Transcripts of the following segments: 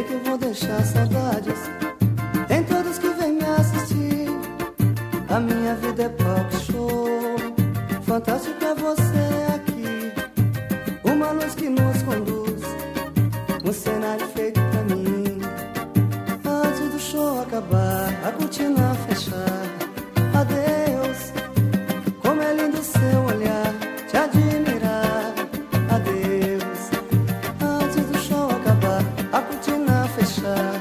que vou deixar saudades em todos que vêm me assistir. A minha vida é pop show, fantástico é você aqui. Uma luz que nos conduz, um cenário feito pra mim. Antes do show acabar, a cortina fechar, adeus. Como é lindo seu olhar, te admirar, adeus. Antes do show acabar, a cortina fechar,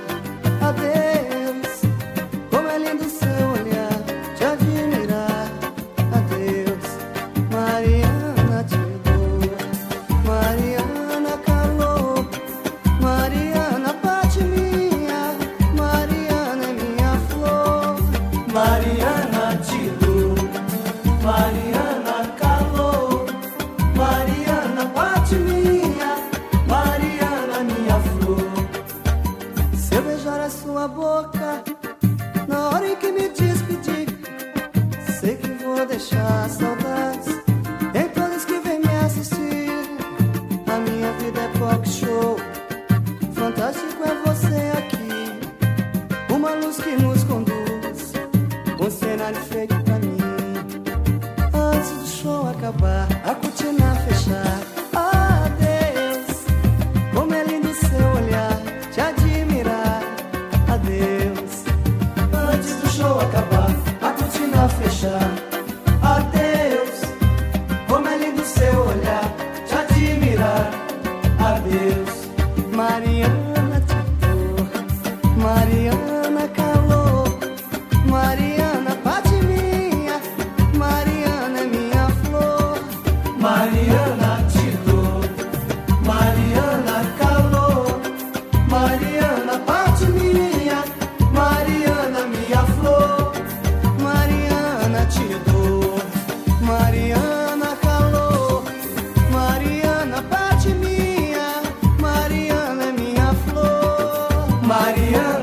adeus. Como é lindo seu olhar, te admirar, adeus. Mariana te dor, Mariana calor, Mariana bate minha, Mariana é minha flor. Mariana te dor, Mariana calor, Mariana bate minha, Mariana minha flor. Se eu beijar a sua boca na hora em que me despedir, sei que vou deixar saudades em todos que vêm me assistir. A minha vida é pop show, fantástico é você aqui. Uma luz que nos conduz, um cenário feito pra mim. Antes do show acabar, a cortina fechar, adeus. Como é lindo seu olhar, te admirar, adeus. Antes do show acabar, a cortina fechar, adeus. Como é lindo seu olhar, te admirar, adeus. Mariana te dor, Mariana calor, Mariana bate minha, Mariana é minha flor. Mariana te dor, Mariana calor, Mariana bate minha, Mariana minha flor. Mariana te dor, Mariana calor, Mariana bate minha, Mariana é minha flor. Mariana